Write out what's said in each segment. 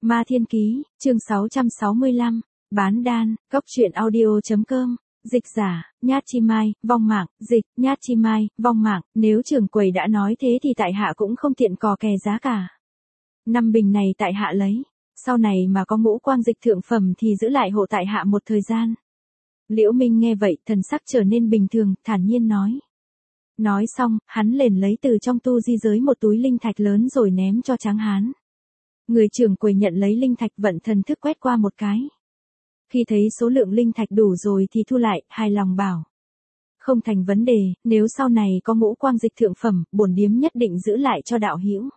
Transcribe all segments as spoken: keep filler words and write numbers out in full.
Ma Thiên Ký, chương sáu trăm sáu mươi lăm, bán đan, góc truyện audio.com, dịch giả, Nhát Chi Mai, vong mạng, dịch, Nhát Chi Mai, vong mạng, nếu trưởng quầy đã nói thế thì tại hạ cũng không tiện cò kè giá cả. Năm bình này tại hạ lấy, sau này mà có ngũ quang dịch thượng phẩm thì giữ lại hộ tại hạ một thời gian. Liễu Minh nghe vậy, thần sắc trở nên bình thường, thản nhiên nói. Nói xong, hắn liền lấy từ trong tu di giới một túi linh thạch lớn rồi ném cho Tráng Hán. Người trưởng quầy nhận lấy linh thạch vận thần thức quét qua một cái. Khi thấy số lượng linh thạch đủ rồi thì thu lại, hài lòng bảo. Không thành vấn đề, nếu sau này có ngũ quang dịch thượng phẩm, bổn điếm nhất định giữ lại cho đạo hữu.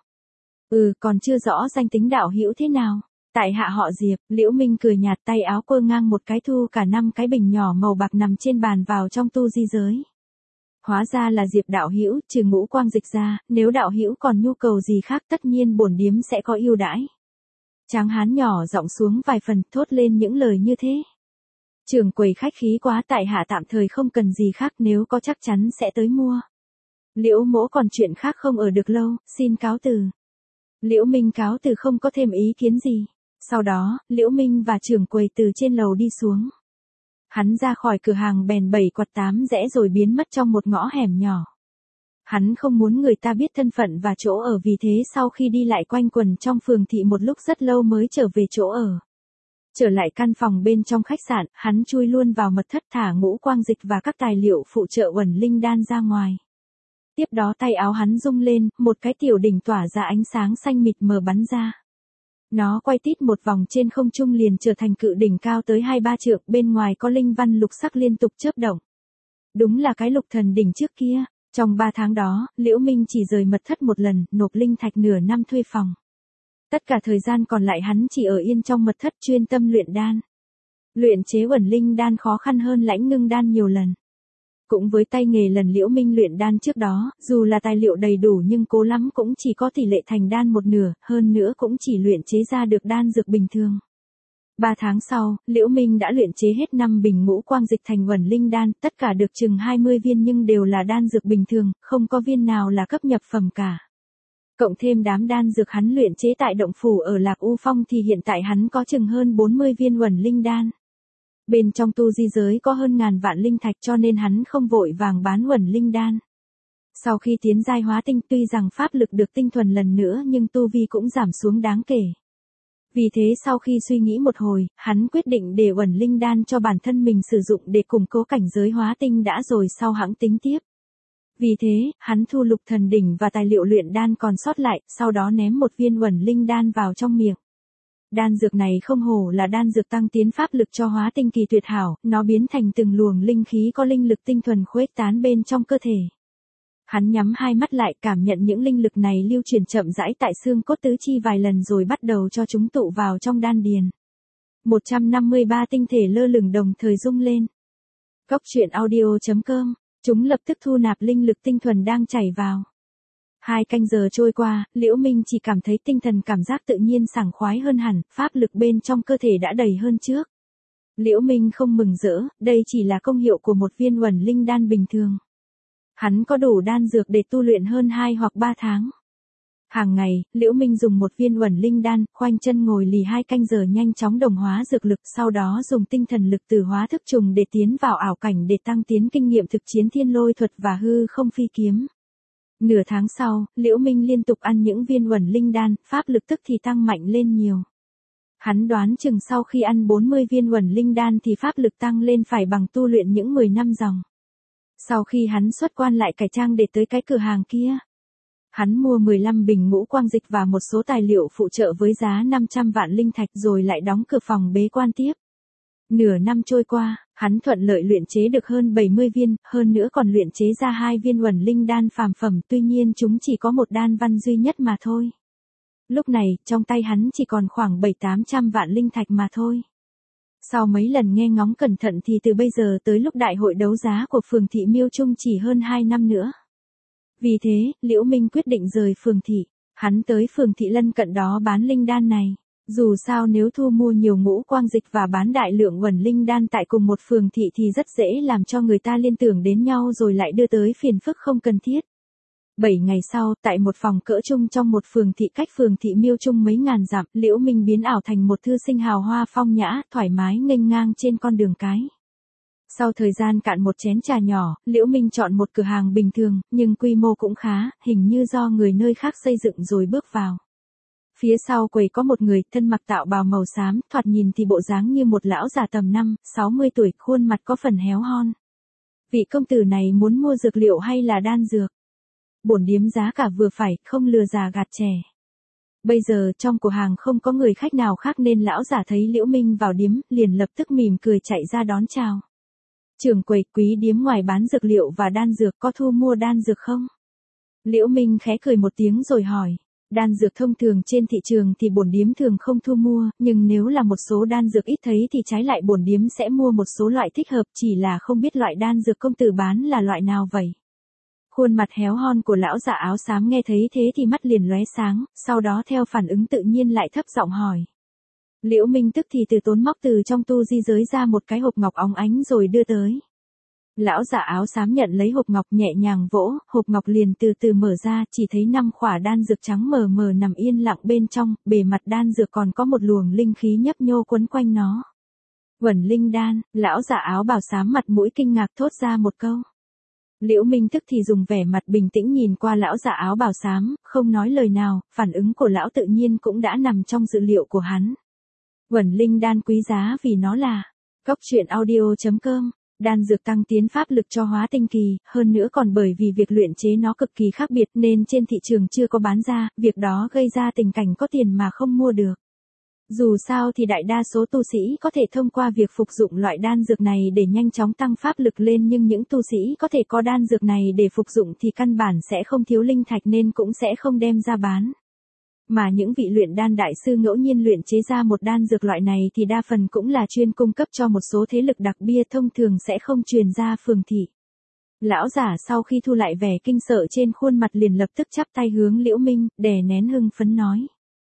Ừ, còn chưa rõ danh tính đạo hữu thế nào. Tại hạ họ Diệp, Liễu Minh cười nhạt, tay áo quơ ngang một cái thu cả năm cái bình nhỏ màu bạc nằm trên bàn vào trong tu di giới. Hóa ra là Diệp đạo hữu, trừ ngũ quang dịch ra, nếu đạo hữu còn nhu cầu gì khác tất nhiên bổn điếm sẽ có ưu đãi. Tráng Hán nhỏ giọng xuống vài phần, thốt lên những lời như thế. Trưởng quầy khách khí quá, tại hạ tạm thời không cần gì khác, nếu có chắc chắn sẽ tới mua. Liễu mỗ còn chuyện khác không ở được lâu, xin cáo từ. Liễu Minh cáo từ không có thêm ý kiến gì. Sau đó, Liễu Minh và trưởng quầy từ trên lầu đi xuống. Hắn ra khỏi cửa hàng bèn bảy quạt tám rẽ rồi biến mất trong một ngõ hẻm nhỏ. Hắn không muốn người ta biết thân phận và chỗ ở, vì thế sau khi đi lại quanh quần trong phường thị một lúc rất lâu mới trở về chỗ ở. Trở lại căn phòng bên trong khách sạn, hắn chui luôn vào mật thất thả ngũ quang dịch và các tài liệu phụ trợ uẩn linh đan ra ngoài. Tiếp đó tay áo hắn rung lên, một cái tiểu đỉnh tỏa ra ánh sáng xanh mịt mờ bắn ra. Nó quay tít một vòng trên không trung liền trở thành cự đỉnh cao tới hai ba trượng, bên ngoài có linh văn lục sắc liên tục chớp động. Đúng là cái lục thần đỉnh trước kia. Trong ba tháng đó, Liễu Minh chỉ rời mật thất một lần, nộp linh thạch nửa năm thuê phòng. Tất cả thời gian còn lại hắn chỉ ở yên trong mật thất chuyên tâm luyện đan. Luyện chế uẩn linh đan khó khăn hơn lãnh ngưng đan nhiều lần. Cũng với tay nghề lần Liễu Minh luyện đan trước đó, dù là tài liệu đầy đủ nhưng cố lắm cũng chỉ có tỷ lệ thành đan một nửa, hơn nữa cũng chỉ luyện chế ra được đan dược bình thường. Ba tháng sau, Liễu Minh đã luyện chế hết năm bình ngũ quang dịch thành uẩn linh đan, tất cả được chừng hai mươi viên nhưng đều là đan dược bình thường, không có viên nào là cấp nhập phẩm cả. Cộng thêm đám đan dược hắn luyện chế tại động phủ ở Lạc U Phong thì hiện tại hắn có chừng hơn bốn mươi viên uẩn linh đan. Bên trong tu di giới có hơn ngàn vạn linh thạch cho nên hắn không vội vàng bán uẩn linh đan. Sau khi tiến giai hóa tinh, tuy rằng pháp lực được tinh thuần lần nữa nhưng tu vi cũng giảm xuống đáng kể. Vì thế sau khi suy nghĩ một hồi, hắn quyết định để uẩn linh đan cho bản thân mình sử dụng để củng cố cảnh giới hóa tinh đã rồi sau hãng tính tiếp. Vì thế, hắn thu lục thần đỉnh và tài liệu luyện đan còn sót lại, sau đó ném một viên uẩn linh đan vào trong miệng. Đan dược này không hổ là đan dược tăng tiến pháp lực cho hóa tinh kỳ tuyệt hảo, nó biến thành từng luồng linh khí có linh lực tinh thuần khuếch tán bên trong cơ thể. Hắn nhắm hai mắt lại, cảm nhận những linh lực này lưu chuyển chậm rãi tại xương cốt tứ chi vài lần rồi bắt đầu cho chúng tụ vào trong đan điền. một trăm năm mươi ba tinh thể lơ lửng đồng thời rung lên. Góc truyện audio.com, chúng lập tức thu nạp linh lực tinh thuần đang chảy vào. Hai canh giờ trôi qua, Liễu Minh chỉ cảm thấy tinh thần cảm giác tự nhiên sảng khoái hơn hẳn, pháp lực bên trong cơ thể đã đầy hơn trước. Liễu Minh không mừng rỡ, đây chỉ là công hiệu của một viên uẩn linh đan bình thường. Hắn có đủ đan dược để tu luyện hơn hai hoặc ba tháng. Hàng ngày, Liễu Minh dùng một viên uẩn linh đan, khoanh chân ngồi lì hai canh giờ nhanh chóng đồng hóa dược lực, sau đó dùng tinh thần lực từ hóa thức trùng để tiến vào ảo cảnh để tăng tiến kinh nghiệm thực chiến thiên lôi thuật và hư không phi kiếm. Nửa tháng sau, Liễu Minh liên tục ăn những viên uẩn linh đan, pháp lực tức thì tăng mạnh lên nhiều. Hắn đoán chừng sau khi ăn bốn mươi viên uẩn linh đan thì pháp lực tăng lên phải bằng tu luyện những mười năm dòng. Sau khi hắn xuất quan lại cải trang để tới cái cửa hàng kia. Hắn mua mười lăm bình ngũ quang dịch và một số tài liệu phụ trợ với giá năm trăm vạn linh thạch rồi lại đóng cửa phòng bế quan tiếp. Nửa năm trôi qua, hắn thuận lợi luyện chế được hơn bảy mươi viên, hơn nữa còn luyện chế ra hai viên uẩn linh đan phàm phẩm, tuy nhiên chúng chỉ có một đan văn duy nhất mà thôi. Lúc này, trong tay hắn chỉ còn khoảng bảy tám trăm vạn linh thạch mà thôi. Sau mấy lần nghe ngóng cẩn thận thì từ bây giờ tới lúc đại hội đấu giá của phường thị Miêu Trung chỉ hơn hai năm nữa. Vì thế, Liễu Minh quyết định rời phường thị, hắn tới phường thị lân cận đó bán linh đan này. Dù sao nếu thu mua nhiều ngũ quang dịch và bán đại lượng uẩn linh đan tại cùng một phường thị thì rất dễ làm cho người ta liên tưởng đến nhau rồi lại đưa tới phiền phức không cần thiết. Bảy ngày sau, tại một phòng cỡ chung trong một phường thị cách phường thị Miêu Trung mấy ngàn dặm, Liễu Minh biến ảo thành một thư sinh hào hoa phong nhã, thoải mái nghênh ngang trên con đường cái. Sau thời gian cạn một chén trà nhỏ, Liễu Minh chọn một cửa hàng bình thường, nhưng quy mô cũng khá, hình như do người nơi khác xây dựng rồi bước vào. Phía sau quầy có một người, thân mặc tạo bào màu xám, thoạt nhìn thì bộ dáng như một lão già tầm năm, sáu mươi tuổi, khuôn mặt có phần héo hon. Vị công tử này muốn mua dược liệu hay là đan dược? Bổn điếm giá cả vừa phải, không lừa già gạt trẻ. Bây giờ trong cửa hàng không có người khách nào khác nên lão giả thấy Liễu Minh vào điếm, liền lập tức mỉm cười chạy ra đón chào. Trưởng quầy, quý điếm ngoài bán dược liệu và đan dược có thu mua đan dược không? Liễu Minh khẽ cười một tiếng rồi hỏi. Đan dược thông thường trên thị trường thì bổn điếm thường không thu mua, nhưng nếu là một số đan dược ít thấy thì trái lại bổn điếm sẽ mua một số loại thích hợp, chỉ là không biết loại đan dược công tử bán là loại nào vậy. Khuôn mặt héo hon của lão già áo xám nghe thấy thế thì mắt liền lóe sáng, sau đó theo phản ứng tự nhiên lại thấp giọng hỏi. Liễu Minh tức thì từ tốn móc từ trong tu di giới ra một cái hộp ngọc óng ánh rồi đưa tới. Lão giả áo xám nhận lấy hộp ngọc nhẹ nhàng vỗ, hộp ngọc liền từ từ mở ra, chỉ thấy năm khỏa đan dược trắng mờ mờ nằm yên lặng bên trong, bề mặt đan dược còn có một luồng linh khí nhấp nhô quấn quanh nó. Uẩn linh đan, lão giả áo bào xám mặt mũi kinh ngạc thốt ra một câu. Liễu Minh tức thì dùng vẻ mặt bình tĩnh nhìn qua lão giả áo bào xám, không nói lời nào, phản ứng của lão tự nhiên cũng đã nằm trong dự liệu của hắn. Uẩn linh đan quý giá vì nó là cốc truyện audio chấm com. Đan dược tăng tiến pháp lực cho hóa tinh kỳ, hơn nữa còn bởi vì việc luyện chế nó cực kỳ khác biệt nên trên thị trường chưa có bán ra, việc đó gây ra tình cảnh có tiền mà không mua được. Dù sao thì đại đa số tu sĩ có thể thông qua việc phục dụng loại đan dược này để nhanh chóng tăng pháp lực lên, nhưng những tu sĩ có thể có đan dược này để phục dụng thì căn bản sẽ không thiếu linh thạch nên cũng sẽ không đem ra bán. Mà những vị luyện đan đại sư ngẫu nhiên luyện chế ra một đan dược loại này thì đa phần cũng là chuyên cung cấp cho một số thế lực đặc biệt, thông thường sẽ không truyền ra phường thị. Lão giả sau khi thu lại vẻ kinh sợ trên khuôn mặt liền lập tức chắp tay hướng Liễu Minh, đè nén hưng phấn nói.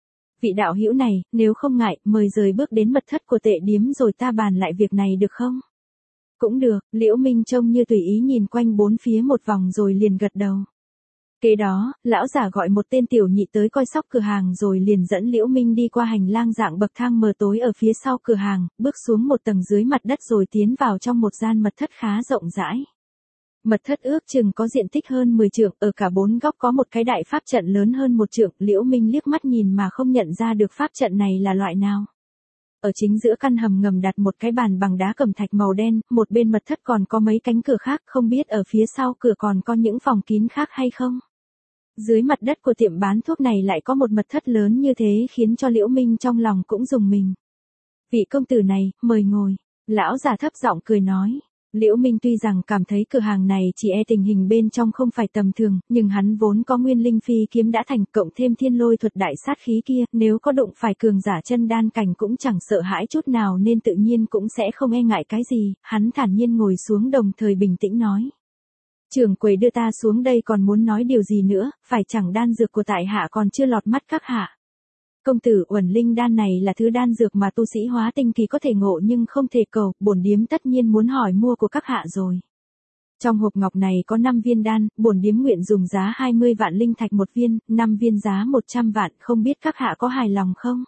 Vị đạo hữu này, nếu không ngại, mời rời bước đến mật thất của tệ điếm rồi ta bàn lại việc này được không? Cũng được, Liễu Minh trông như tùy ý nhìn quanh bốn phía một vòng rồi liền gật đầu. Kế đó, lão giả gọi một tên tiểu nhị tới coi sóc cửa hàng rồi liền dẫn Liễu Minh đi qua hành lang dạng bậc thang mờ tối ở phía sau cửa hàng, bước xuống một tầng dưới mặt đất rồi tiến vào trong một gian mật thất khá rộng rãi. Mật thất ước chừng có diện tích hơn mười trượng, ở cả bốn góc có một cái đại pháp trận lớn hơn một trượng, Liễu Minh liếc mắt nhìn mà không nhận ra được pháp trận này là loại nào. Ở chính giữa căn hầm ngầm đặt một cái bàn bằng đá cẩm thạch màu đen, một bên mật thất còn có mấy cánh cửa khác, không biết ở phía sau cửa còn có những phòng kín khác hay không. Dưới mặt đất của tiệm bán thuốc này lại có một mật thất lớn như thế khiến cho Liễu Minh trong lòng cũng rùng mình. Vị công tử này, mời ngồi. Lão già thấp giọng cười nói. Liễu Minh tuy rằng cảm thấy cửa hàng này chỉ e tình hình bên trong không phải tầm thường, nhưng hắn vốn có nguyên linh phi kiếm đã thành, cộng thêm thiên lôi thuật đại sát khí kia, nếu có đụng phải cường giả chân đan cảnh cũng chẳng sợ hãi chút nào nên tự nhiên cũng sẽ không e ngại cái gì, hắn thản nhiên ngồi xuống đồng thời bình tĩnh nói. Trưởng quầy đưa ta xuống đây còn muốn nói điều gì nữa, phải chẳng đan dược của tại hạ còn chưa lọt mắt các hạ. Công tử, uẩn linh đan này là thứ đan dược mà tu sĩ hóa tinh kỳ có thể ngộ nhưng không thể cầu, bổn điếm tất nhiên muốn hỏi mua của các hạ rồi. Trong hộp ngọc này có năm viên đan, bổn điếm nguyện dùng giá hai mươi vạn linh thạch một viên, năm viên giá một trăm vạn, không biết các hạ có hài lòng không?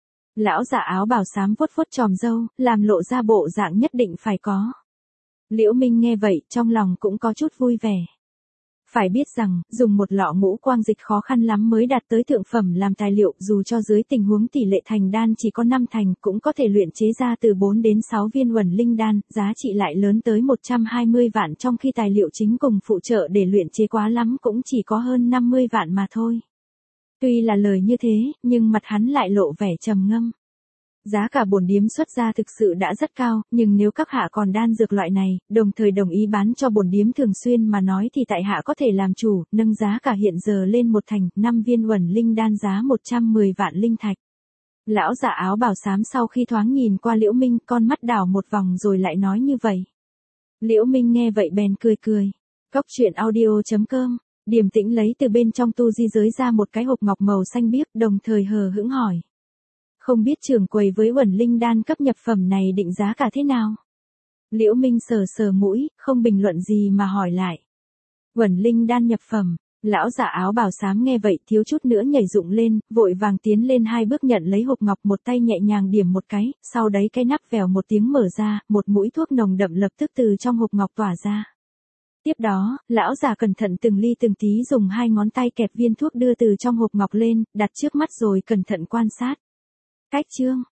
Lão giả áo bào xám vuốt vuốt tròm râu, làm lộ ra bộ dạng nhất định phải có. Liễu Minh nghe vậy, trong lòng cũng có chút vui vẻ. Phải biết rằng, dùng một lọ ngũ quang dịch khó khăn lắm mới đạt tới thượng phẩm làm tài liệu, dù cho dưới tình huống tỷ lệ thành đan chỉ có năm thành cũng có thể luyện chế ra từ bốn đến sáu viên uẩn linh đan, giá trị lại lớn tới một trăm hai mươi vạn, trong khi tài liệu chính cùng phụ trợ để luyện chế quá lắm cũng chỉ có hơn năm mươi vạn mà thôi. Tuy là lời như thế, nhưng mặt hắn lại lộ vẻ trầm ngâm. Giá cả bổn điếm xuất ra thực sự đã rất cao, nhưng nếu các hạ còn đan dược loại này, đồng thời đồng ý bán cho bổn điếm thường xuyên mà nói thì tại hạ có thể làm chủ, nâng giá cả hiện giờ lên một thành, năm viên uẩn linh đan giá một trăm mười vạn linh thạch. Lão giả áo bào xám sau khi thoáng nhìn qua Liễu Minh, con mắt đảo một vòng rồi lại nói như vậy. Liễu Minh nghe vậy bèn cười cười. Cốc truyện audio chấm com, điềm tĩnh lấy từ bên trong tu di giới ra một cái hộp ngọc màu xanh biếc, đồng thời hờ hững hỏi. Không biết trưởng quầy với uẩn linh đan cấp nhập phẩm này định giá cả thế nào? Liễu Minh sờ sờ mũi, không bình luận gì mà hỏi lại. Uẩn linh đan nhập phẩm, Lão giả áo bào xám nghe vậy thiếu chút nữa nhảy dựng lên, vội vàng tiến lên hai bước nhận lấy hộp ngọc, một tay nhẹ nhàng điểm một cái, sau đấy cái nắp vèo một tiếng mở ra, một mũi thuốc nồng đậm lập tức từ trong hộp ngọc tỏa ra. Tiếp đó, lão già cẩn thận từng ly từng tí dùng hai ngón tay kẹp viên thuốc đưa từ trong hộp ngọc lên, đặt trước mắt rồi cẩn thận quan sát. Cách chương